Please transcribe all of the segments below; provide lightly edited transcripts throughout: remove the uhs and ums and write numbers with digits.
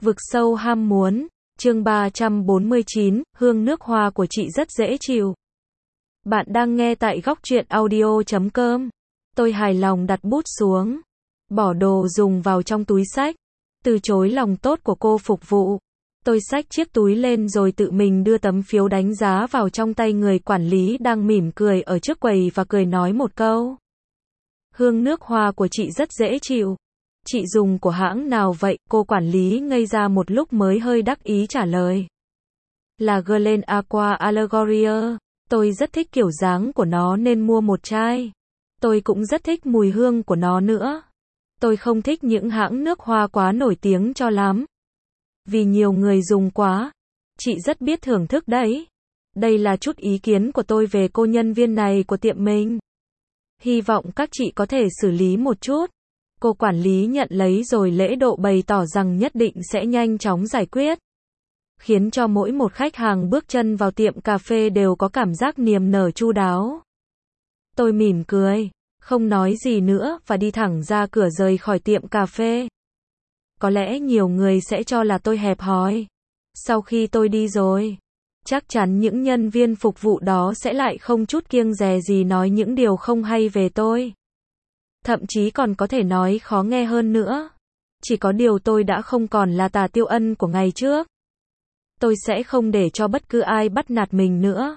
Vực sâu ham muốn, chương 349, hương nước hoa của chị rất dễ chịu. Bạn đang nghe tại góc truyện audio.com. Tôi hài lòng đặt bút xuống, bỏ đồ dùng vào trong túi xách, từ chối lòng tốt của cô phục vụ. Tôi xách chiếc túi lên rồi tự mình đưa tấm phiếu đánh giá vào trong tay người quản lý đang mỉm cười ở trước quầy và cười nói một câu. Hương nước hoa của chị rất dễ chịu. Chị dùng của hãng nào vậy? Cô quản lý ngây ra một lúc mới hơi đắc ý trả lời. Là Glen Aqua Allegoria. Tôi rất thích kiểu dáng của nó nên mua một chai. Tôi cũng rất thích mùi hương của nó nữa. Tôi không thích những hãng nước hoa quá nổi tiếng cho lắm. Vì nhiều người dùng quá. Chị rất biết thưởng thức đấy. Đây là chút ý kiến của tôi về cô nhân viên này của tiệm mình. Hy vọng các chị có thể xử lý một chút. Cô quản lý nhận lấy rồi lễ độ bày tỏ rằng nhất định sẽ nhanh chóng giải quyết. Khiến cho mỗi một khách hàng bước chân vào tiệm cà phê đều có cảm giác niềm nở chu đáo. Tôi mỉm cười, không nói gì nữa và đi thẳng ra cửa rời khỏi tiệm cà phê. Có lẽ nhiều người sẽ cho là tôi hẹp hòi. Sau khi tôi đi rồi, chắc chắn những nhân viên phục vụ đó sẽ lại không chút kiêng dè gì nói những điều không hay về tôi. Thậm chí còn có thể nói khó nghe hơn nữa. Chỉ có điều tôi đã không còn là Tà Tiêu Ân của ngày trước. Tôi sẽ không để cho bất cứ ai bắt nạt mình nữa.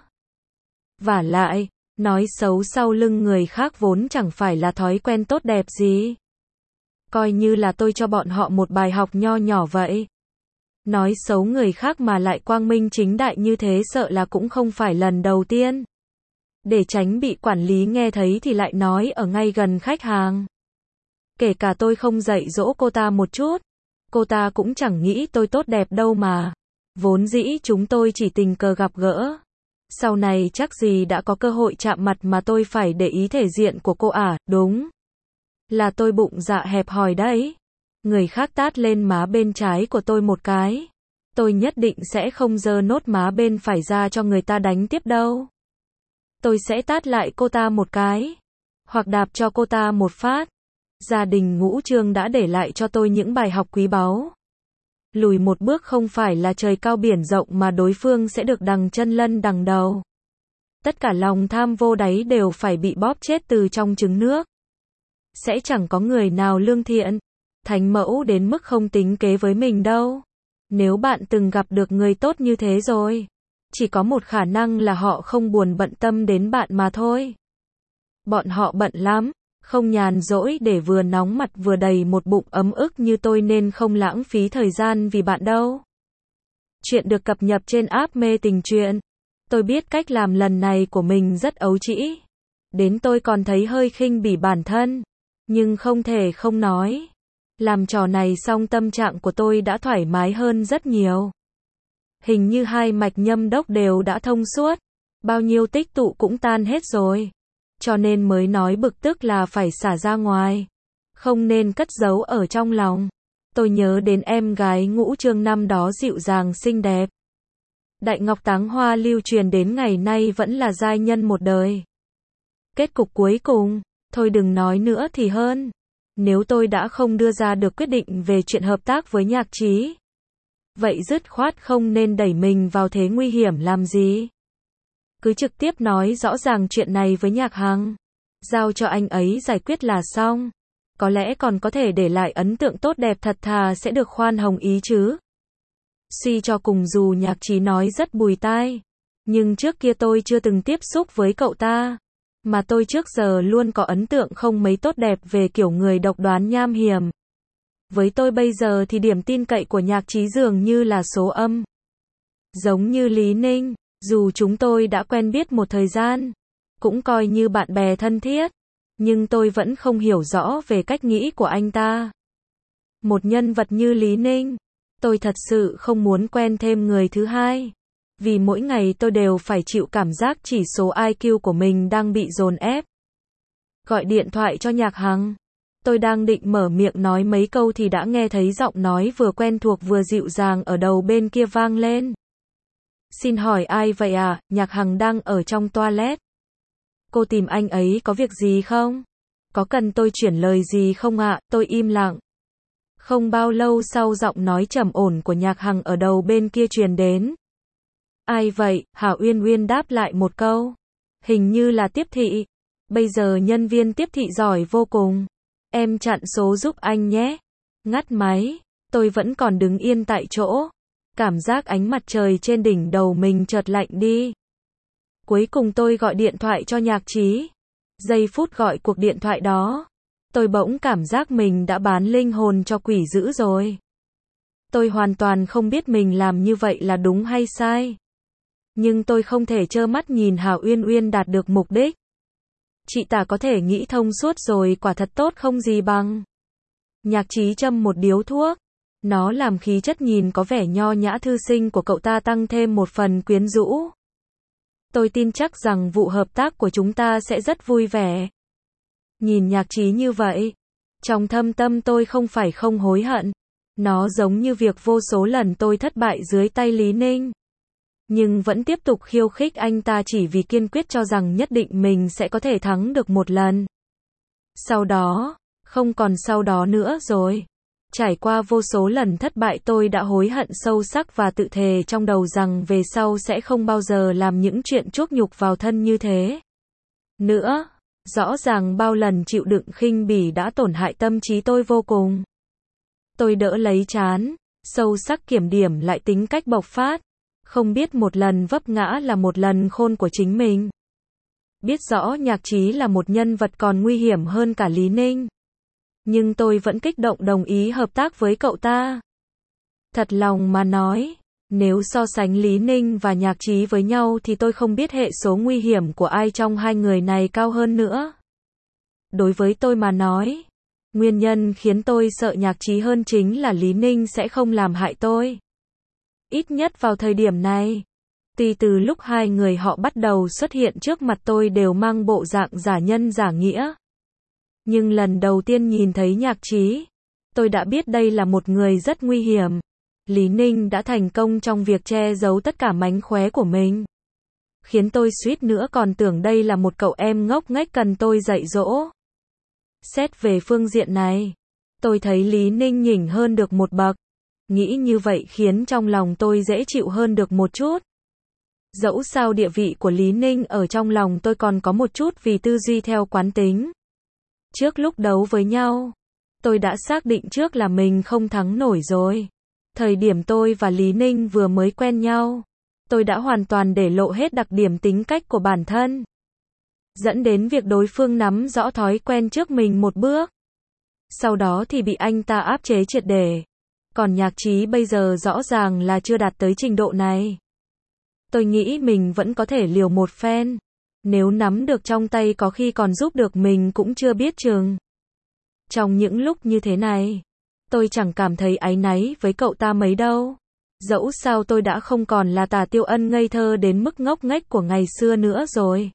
Vả lại, nói xấu sau lưng người khác vốn chẳng phải là thói quen tốt đẹp gì. Coi như là tôi cho bọn họ một bài học nho nhỏ vậy. Nói xấu người khác mà lại quang minh chính đại như thế sợ là cũng không phải lần đầu tiên. Để tránh bị quản lý nghe thấy thì lại nói ở ngay gần khách hàng. Kể cả tôi không dạy dỗ cô ta một chút. Cô ta cũng chẳng nghĩ tôi tốt đẹp đâu mà. Vốn dĩ chúng tôi chỉ tình cờ gặp gỡ. Sau này chắc gì đã có cơ hội chạm mặt mà tôi phải để ý thể diện của cô à, đúng. Là tôi bụng dạ hẹp hòi đấy. Người khác tát lên má bên trái của tôi một cái. Tôi nhất định sẽ không giơ nốt má bên phải ra cho người ta đánh tiếp đâu. Tôi sẽ tát lại cô ta một cái. Hoặc đạp cho cô ta một phát. Gia đình Ngũ Trương đã để lại cho tôi những bài học quý báu. Lùi một bước không phải là trời cao biển rộng mà đối phương sẽ được đằng chân lân đằng đầu. Tất cả lòng tham vô đáy đều phải bị bóp chết từ trong trứng nước. Sẽ chẳng có người nào lương thiện, thánh mẫu đến mức không tính kế với mình đâu. Nếu bạn từng gặp được người tốt như thế rồi, chỉ có một khả năng là họ không buồn bận tâm đến bạn mà thôi. Bọn họ bận lắm, không nhàn rỗi để vừa nóng mặt vừa đầy một bụng ấm ức như tôi nên không lãng phí thời gian vì bạn đâu. Chuyện được cập nhật trên app Mê Tình Truyện. Tôi biết cách làm lần này của mình rất ấu trĩ. Đến tôi còn thấy hơi khinh bỉ bản thân. Nhưng không thể không nói. Làm trò này xong tâm trạng của tôi đã thoải mái hơn rất nhiều. Hình như hai mạch nhâm đốc đều đã thông suốt. Bao nhiêu tích tụ cũng tan hết rồi. Cho nên mới nói bực tức là phải xả ra ngoài. Không nên cất giấu ở trong lòng. Tôi nhớ đến em gái Ngũ Trương năm đó dịu dàng xinh đẹp. Đại Ngọc Táng Hoa lưu truyền đến ngày nay vẫn là giai nhân một đời. Kết cục cuối cùng, thôi đừng nói nữa thì hơn. Nếu tôi đã không đưa ra được quyết định về chuyện hợp tác với Nhạc Trí, vậy dứt khoát không nên đẩy mình vào thế nguy hiểm làm gì. Cứ trực tiếp nói rõ ràng chuyện này với Nhạc Hằng. Giao cho anh ấy giải quyết là xong. Có lẽ còn có thể để lại ấn tượng tốt đẹp thật thà sẽ được khoan hồng ý chứ. Suy cho cùng dù Nhạc Trí nói rất bùi tai. Nhưng trước kia tôi chưa từng tiếp xúc với cậu ta. Mà tôi trước giờ luôn có ấn tượng không mấy tốt đẹp về kiểu người độc đoán nham hiểm. Với tôi bây giờ thì điểm tin cậy của Nhạc Trí dường như là số âm. Giống như Lý Ninh, dù chúng tôi đã quen biết một thời gian, cũng coi như bạn bè thân thiết, nhưng tôi vẫn không hiểu rõ về cách nghĩ của anh ta. Một nhân vật như Lý Ninh, tôi thật sự không muốn quen thêm người thứ hai. Vì mỗi ngày tôi đều phải chịu cảm giác chỉ số IQ của mình đang bị dồn ép. Gọi điện thoại cho Nhạc Hằng. Tôi đang định mở miệng nói mấy câu thì đã nghe thấy giọng nói vừa quen thuộc vừa dịu dàng ở đầu bên kia vang lên. Xin hỏi ai vậy à? Nhạc Hằng đang ở trong toilet. Cô tìm anh ấy có việc gì không? Có cần tôi chuyển lời gì không ạ? Tôi im lặng. Không bao lâu sau giọng nói trầm ổn của Nhạc Hằng ở đầu bên kia truyền đến. Ai vậy? Hà Uyên Uyên đáp lại một câu. Hình như là tiếp thị. Bây giờ nhân viên tiếp thị giỏi vô cùng. Em chặn số giúp anh nhé. Ngắt máy. Tôi vẫn còn đứng yên tại chỗ. Cảm giác ánh mặt trời trên đỉnh đầu mình chợt lạnh đi. Cuối cùng tôi gọi điện thoại cho Nhạc Trí. Giây phút gọi cuộc điện thoại đó, tôi bỗng cảm giác mình đã bán linh hồn cho quỷ dữ rồi. Tôi hoàn toàn không biết mình làm như vậy là đúng hay sai. Nhưng tôi không thể trơ mắt nhìn Hà Uyên Uyên đạt được mục đích. Chị ta có thể nghĩ thông suốt rồi, quả thật tốt không gì bằng. Nhạc Trí châm một điếu thuốc. Nó làm khí chất nhìn có vẻ nho nhã thư sinh của cậu ta tăng thêm một phần quyến rũ. Tôi tin chắc rằng vụ hợp tác của chúng ta sẽ rất vui vẻ. Nhìn Nhạc Trí như vậy, trong thâm tâm tôi không phải không hối hận. Nó giống như việc vô số lần tôi thất bại dưới tay Lý Ninh. Nhưng vẫn tiếp tục khiêu khích anh ta chỉ vì kiên quyết cho rằng nhất định mình sẽ có thể thắng được một lần. Sau đó, không còn sau đó nữa rồi. Trải qua vô số lần thất bại tôi đã hối hận sâu sắc và tự thề trong đầu rằng về sau sẽ không bao giờ làm những chuyện chuốc nhục vào thân như thế nữa. Rõ ràng bao lần chịu đựng khinh bỉ đã tổn hại tâm trí tôi vô cùng. Tôi đỡ lấy trán, sâu sắc kiểm điểm lại tính cách bộc phát. Không biết một lần vấp ngã là một lần khôn của chính mình. Biết rõ Nhạc Trí là một nhân vật còn nguy hiểm hơn cả Lý Ninh. Nhưng tôi vẫn kích động đồng ý hợp tác với cậu ta. Thật lòng mà nói, nếu so sánh Lý Ninh và Nhạc Trí với nhau thì tôi không biết hệ số nguy hiểm của ai trong hai người này cao hơn nữa. Đối với tôi mà nói, nguyên nhân khiến tôi sợ Nhạc Trí hơn chính là Lý Ninh sẽ không làm hại tôi. Ít nhất vào thời điểm này. Tuy từ lúc hai người họ bắt đầu xuất hiện trước mặt tôi đều mang bộ dạng giả nhân giả nghĩa. Nhưng lần đầu tiên nhìn thấy Nhạc Trí, tôi đã biết đây là một người rất nguy hiểm. Lý Ninh đã thành công trong việc che giấu tất cả mánh khóe của mình. Khiến tôi suýt nữa còn tưởng đây là một cậu em ngốc nghếch cần tôi dạy dỗ. Xét về phương diện này, tôi thấy Lý Ninh nhỉnh hơn được một bậc. Nghĩ như vậy khiến trong lòng tôi dễ chịu hơn được một chút. Dẫu sao địa vị của Lý Ninh ở trong lòng tôi còn có một chút vì tư duy theo quán tính. Trước lúc đấu với nhau, tôi đã xác định trước là mình không thắng nổi rồi. Thời điểm tôi và Lý Ninh vừa mới quen nhau, tôi đã hoàn toàn để lộ hết đặc điểm tính cách của bản thân. Dẫn đến việc đối phương nắm rõ thói quen trước mình một bước. Sau đó thì bị anh ta áp chế triệt để. Còn Nhạc Trí bây giờ rõ ràng là chưa đạt tới trình độ này. Tôi nghĩ mình vẫn có thể liều một phen. Nếu nắm được trong tay có khi còn giúp được mình cũng chưa biết chừng. Trong những lúc như thế này, tôi chẳng cảm thấy áy náy với cậu ta mấy đâu. Dẫu sao tôi đã không còn là Tả Tiêu Ân ngây thơ đến mức ngốc nghếch của ngày xưa nữa rồi.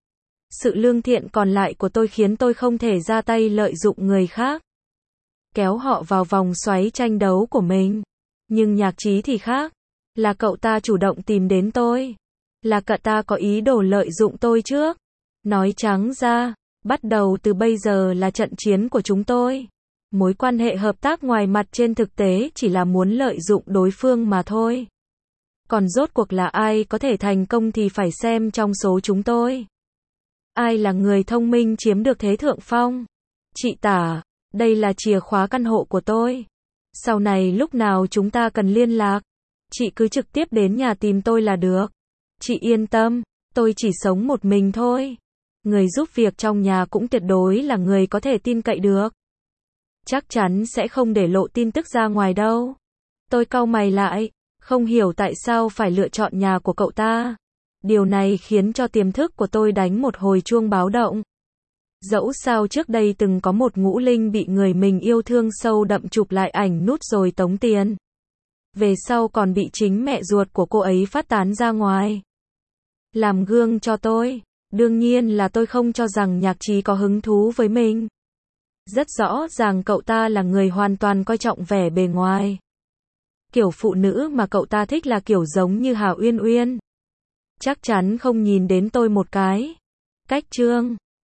Sự lương thiện còn lại của tôi khiến tôi không thể ra tay lợi dụng người khác, kéo họ vào vòng xoáy tranh đấu của mình. Nhưng Nhạc Trí thì khác. Là cậu ta chủ động tìm đến tôi. Là cậu ta có ý đồ lợi dụng tôi trước. Nói trắng ra, bắt đầu từ bây giờ là trận chiến của chúng tôi. Mối quan hệ hợp tác ngoài mặt trên thực tế chỉ là muốn lợi dụng đối phương mà thôi. Còn rốt cuộc là ai có thể thành công thì phải xem trong số chúng tôi. Ai là người thông minh chiếm được thế thượng phong? Chị Tả, đây là chìa khóa căn hộ của tôi. Sau này lúc nào chúng ta cần liên lạc, chị cứ trực tiếp đến nhà tìm tôi là được. Chị yên tâm, tôi chỉ sống một mình thôi. Người giúp việc trong nhà cũng tuyệt đối là người có thể tin cậy được. Chắc chắn sẽ không để lộ tin tức ra ngoài đâu. Tôi cau mày lại, không hiểu tại sao phải lựa chọn nhà của cậu ta. Điều này khiến cho tiềm thức của tôi đánh một hồi chuông báo động. Dẫu sao trước đây từng có một ngũ linh bị người mình yêu thương sâu đậm chụp lại ảnh nút rồi tống tiền. Về sau còn bị chính mẹ ruột của cô ấy phát tán ra ngoài. Làm gương cho tôi. Đương nhiên là tôi không cho rằng Nhạc Trí có hứng thú với mình. Rất rõ ràng cậu ta là người hoàn toàn coi trọng vẻ bề ngoài. Kiểu phụ nữ mà cậu ta thích là kiểu giống như Hà Uyên Uyên. Chắc chắn không nhìn đến tôi một cái. Cách chương